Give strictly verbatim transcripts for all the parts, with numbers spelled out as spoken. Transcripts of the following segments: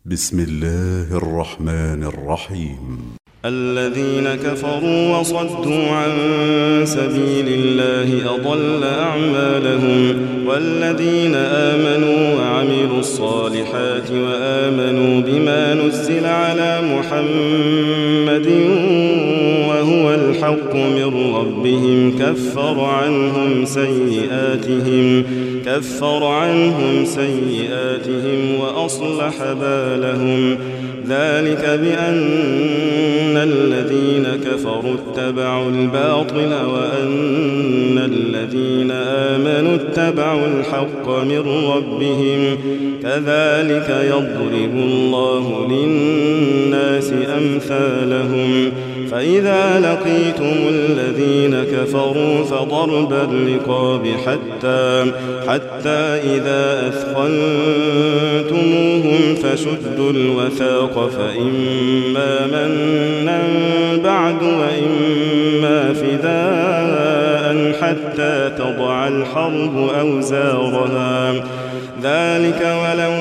بسم الله الرحمن الرحيم. الذين كفروا وصدوا عن سبيل الله أضل أعمالهم، والذين آمنوا وعملوا الصالحات وآمنوا بما نزل على محمد وهو الحق من ربهم كفر عنهم سيئاتهم كفر عنهم سيئاتهم وأصلح بالهم. ذلك بأن الذين كفروا اتبعوا الباطل وأن الذين آمنوا اتبعوا الحق من ربهم. كذلك يضرب الله للناس أمثالهم. فإذا لقيتم الذين كفروا فضرب الرقاب حتى حتى إذا أثخنتموهم فشدوا الوثاق فإما منا بعد وإما فداء حتى تضع الحرب أوزارها. ذلك ولو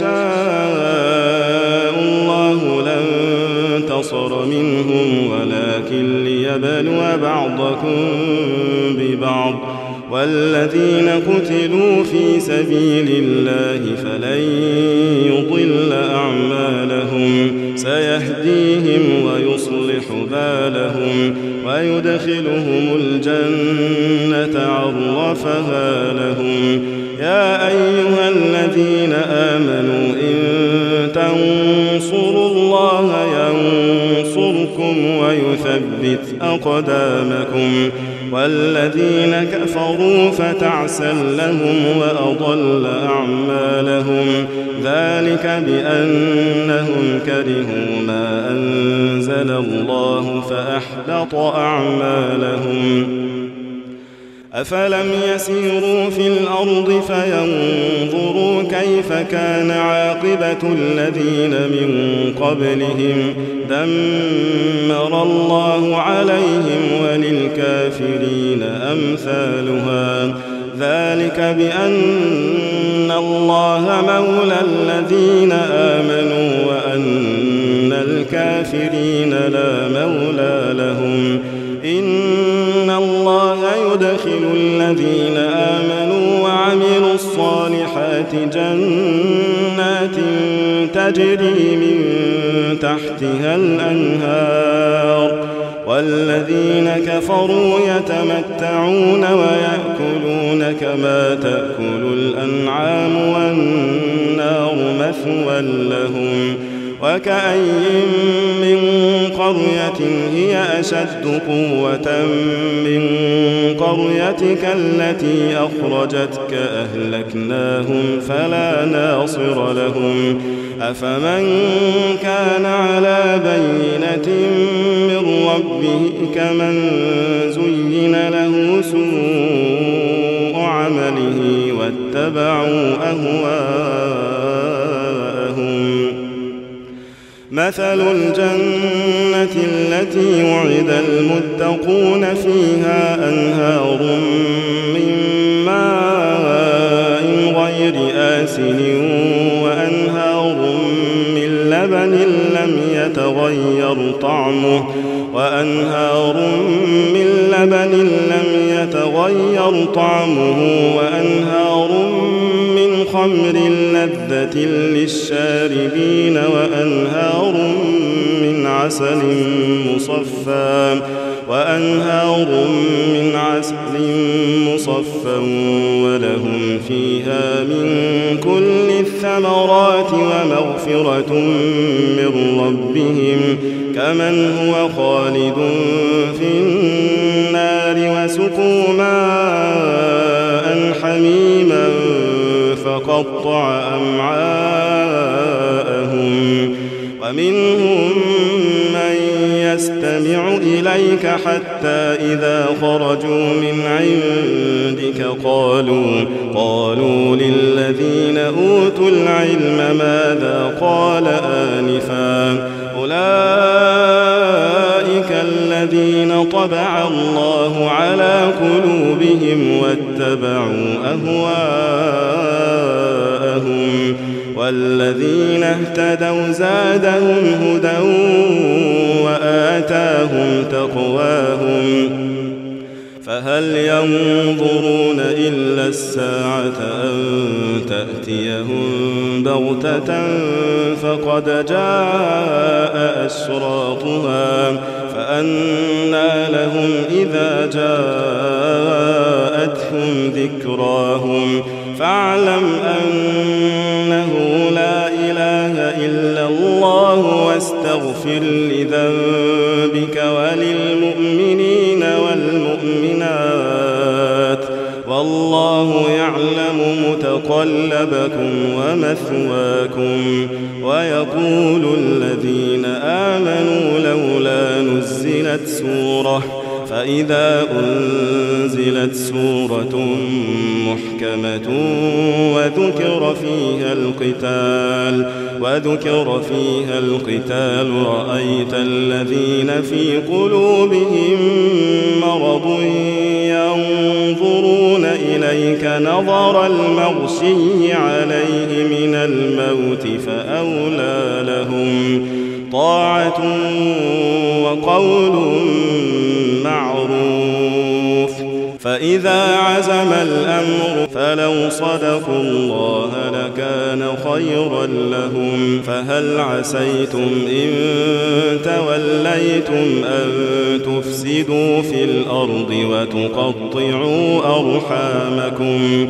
يشاء الله لانتصر منهم ولكن ليبلو بعضكم ببعض. والذين قتلوا في سبيل الله فلن يضل أعمالهم سيهديهم ويصلح بالهم ويدخلهم الجنة عرفها لهم. يا أيها الذين آمنوا إن تنصروا الله ينصركم ويثبت أقدامكم. والذين كفروا فتعسا لهم وأضل أعمالهم. ذلك بأنهم كرهوا ما أنزل الله فأحبط أعمالهم. أفلم يسيروا في الأرض فينظروا كيف كان عاقبة الذين من قبلهم دمر الله عليهم وللكافرين أمثالها. ذلك بأن الله مولى الذين آمنوا وأن الكافرين لا مولى لهم. إن الله يدخل الذين آمنوا وعملوا الصالحات جنات تجري من تحتها الأنهار. والذين كفروا يتمتعون ويأكلون كما تأكل الأنعام والنار مثوى لهم. وكأين من قرية هي أشد قوة من قريتك التي أخرجتك أهلكناهم فلا ناصر لهم. أفمن كان على بينة من ربه كمن زين له سوء عمله واتبعوا أهواءهم. مثل الجنة التي وعد المتقون فيها أنهار من ماء غير آسن وأنهار من لبن لم يتغير طعمه وأنهار من لبن لم يتغير طعمه وأنهار من خمر لذة للشاربين وأنهار من عسل مصفى وأنهار من عسل مصفى ولهم فيها من كل الثمرات ومغفرة من ربهم كمن هو خالد في النار وسقوا ماء حميما فقطع أمعاءهم. ومنهم من يستمع إليك حتى إذا خرجوا من عندك قالوا قالوا للذين أوتوا العلم ماذا قال آنفا. أولئك الذين طبع الله على قلوبهم واتبعوا أهواءهم. والذين اهتدوا زادهم هدى وآتاهم تقواهم فهل ينظرون إلا الساعة أن تأتيهم بغتة فقد جاء أشراطها فأنى لهم إذا جاءتهم ذكراهم فاعلم أنه لا إله إلا الله واستغفر لذنبك وللمؤمنين والمؤمنات والله يعلم متقلبكم ومثواكم. ويقول الذين آمنوا لولا نزلت سورة فإذا أنزلت سورة محكمة وذكر فيها القتال وذكر فيها القتال رأيت الذين في قلوبهم مرض ينظرون إليك نظر المغشي عليه من الموت فأولى لهم طاعة وقول معروف. فإذا عزم الأمر فلو صدقوا الله لكان خيرا لهم. فهل عسيتم إن توليتم أن تفسدوا في الأرض وتقطعوا أرحامكم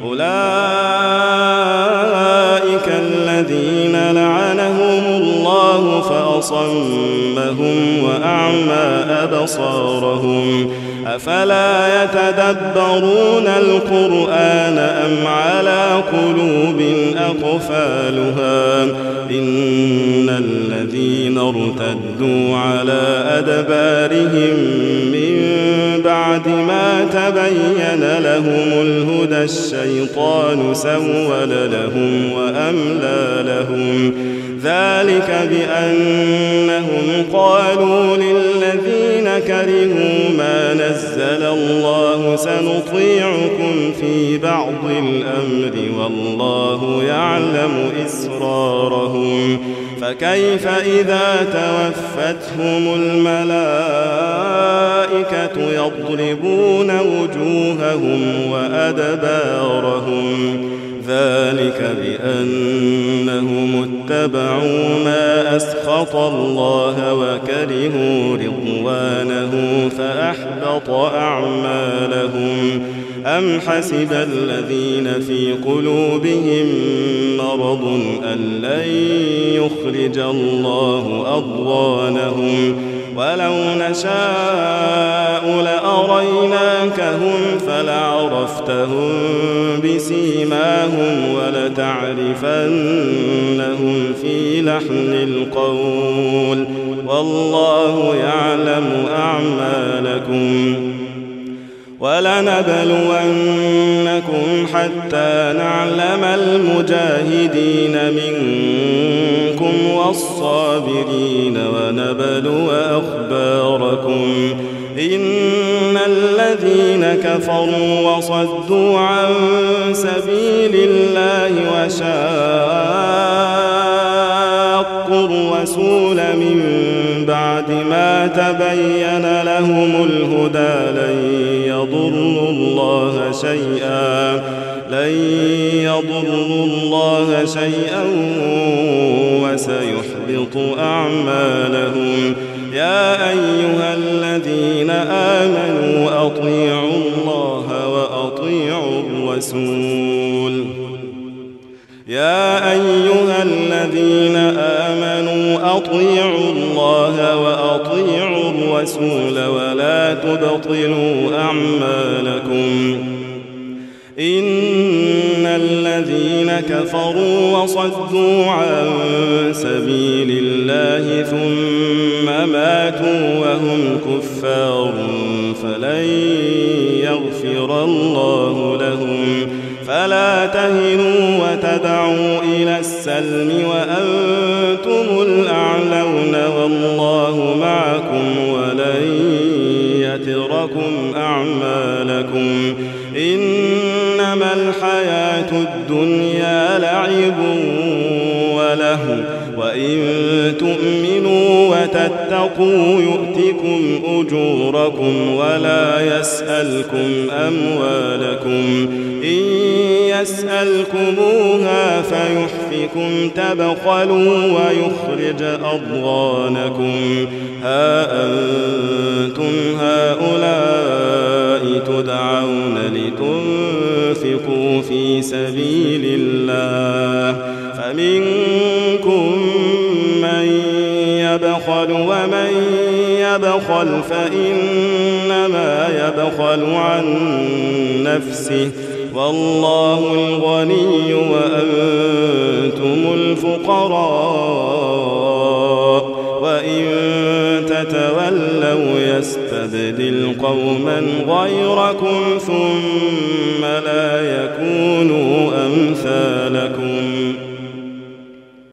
أولئك الذين لعنهم الله فأصمهم وأعمى أبصارهم أفلا يتدبرون القرآن أم على قلوب أقفالها إن الذين ارتدوا على أدبارهم من بعد ما تبين لهم الهدى الشيطان سول لهم وأملى لهم ذلك بأنهم قالوا للذين كرهوا ما نزل الله سنطيعكم في بعض الأمر والله يعلم إسرارهم فكيف إذا توفتهم الملائكة يضربون وجوههم وأدبارهم ذلك بأنهم اتبعوا ما أسخط الله وكرهوا رضوانه فأحبط أعمالهم. أم حسب الذين في قلوبهم مرض أن لن يخرج الله أضغانهم ولو نشاء لأريناكهم فلعرفتهم بسيماهم ولتعرفنهم في لحن القول والله يعلم أعمالكم. ولنبلونكم حتى نعلم المجاهدين منكم والصابرين ونبلو أخباركم إن الذين كفروا وصدوا عن سبيل الله وشاقوا الرسول من بعد ما تبين لهم الهدى لن يضروا الله شيئا لن يضروا الله شيئا وسيحبط أعمالهم. يا أيها الذين آمنوا أطيعوا الله وأطيعوا الرسول يا أيها الذين آمنوا أطيعوا الله وأطيعوا الرسول ولا تبطلوا أعمالكم إن الذين كفروا وصدوا عن سبيل الله ثم ماتوا وهم كفار فلن يغفر الله لهم. فلا تهنوا وتدعوا إلى السلم وأنتم الأعلون والله معكم ولن يتركم أعمالكم. إنما الحياة الدنيا لعب أمواله وإن تؤمنوا وتتقوا يؤتكم أجوركم ولا يسألكم أموالكم إن يسألكموها فيحفكم تبخلوا ويخرج أضغانكم ها أنتم هؤلاء تدعون لتنفقوا في سبيل الله فمنكم من يبخل ومن يبخل فإنما يبخل عن نفسه والله الغني وأنتم الفقراء وإن تتولوا يستبدل قوما غيركم ثم لا يكونوا أمثالكم